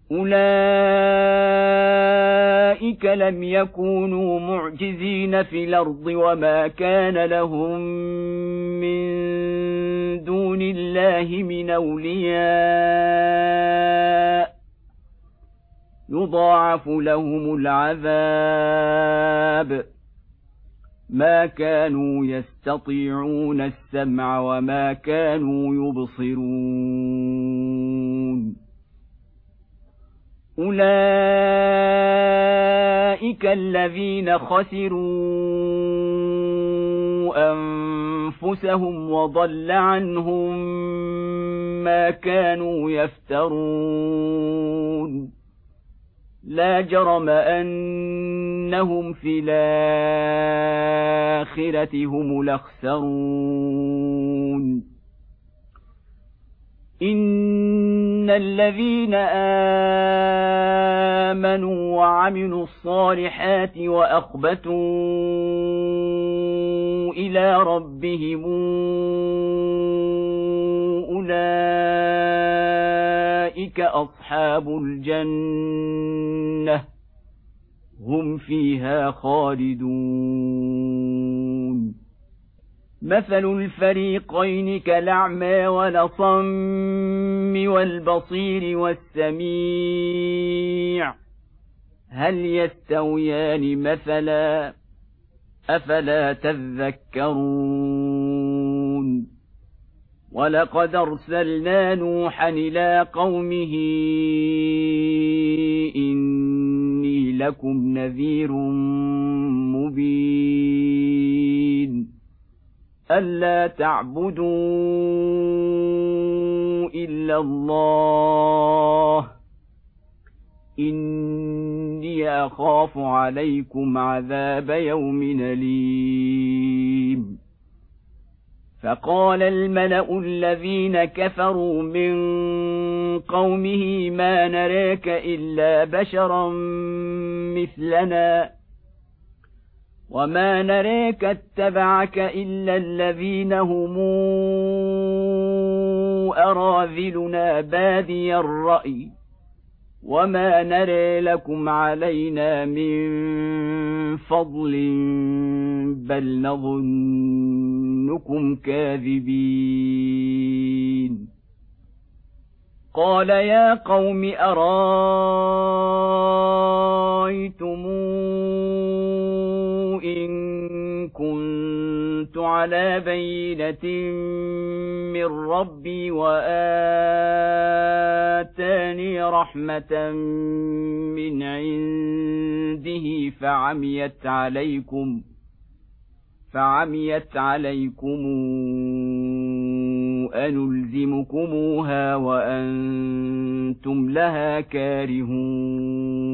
أولئك لم يكونوا معجزين في الأرض وما كان لهم من دون الله من أولياء يضاعف لهم العذاب ما كانوا يستطيعون السمع وما كانوا يبصرون أولئك الذين خسروا أنفسهم وضل عنهم ما كانوا يفترون لا جرم أنهم في الآخرة هم الأخسرون إن الذين آمنوا وعملوا الصالحات وأخبتوا إلى ربهم أولئك أصحاب الجنة هم فيها خالدون مثل الفريقين كالأعمى والأصم والبصير والسميع هل يستويان مثلا أفلا تذكرون ولقد أرسلنا نوحا إلى قومه إني لكم نذير مبين ألا تعبدوا إلا الله إني أخاف عليكم عذاب يوم أليم فقال الملأ الذين كفروا من قومه ما نراك إلا بشرا مثلنا وما نراك اتبعك إلا الذين هم أراذلنا بادي الرأي وما نرى لكم علينا من فضل بل نظنكم كاذبين قال يا قوم أرأيتم إن كنت على بينة من ربي وآتاني رحمة من عنده فعميت عليكم أنلزمكموها وأنتم لها كارهون